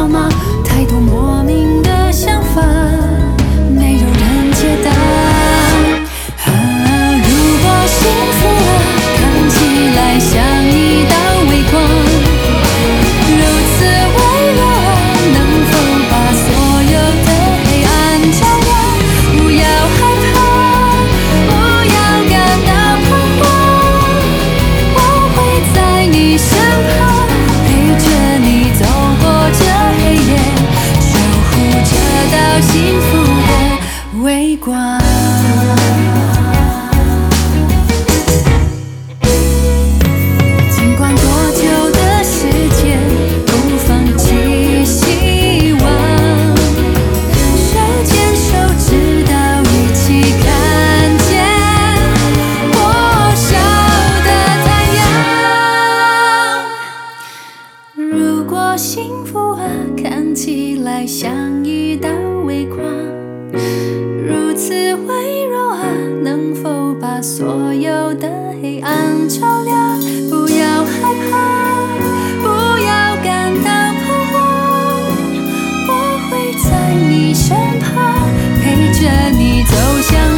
吗？太多莫名的想法，没有人解答。如果幸福啊，看起来像一道微光，如此微弱啊，能否把所有的黑暗照亮？不要害怕，不要感到彷徨，我会在你身旁，陪着你走过这黑夜，守护这道幸福的微光。尽管多久的时间，不放弃希望，手牵手直到一起看见破晓的太阳。如果幸福啊，看起来像一道微光，如此微弱啊，能否把所有的黑暗照亮？不要害怕，不要感到彷徨，我会在你身旁，陪着你走向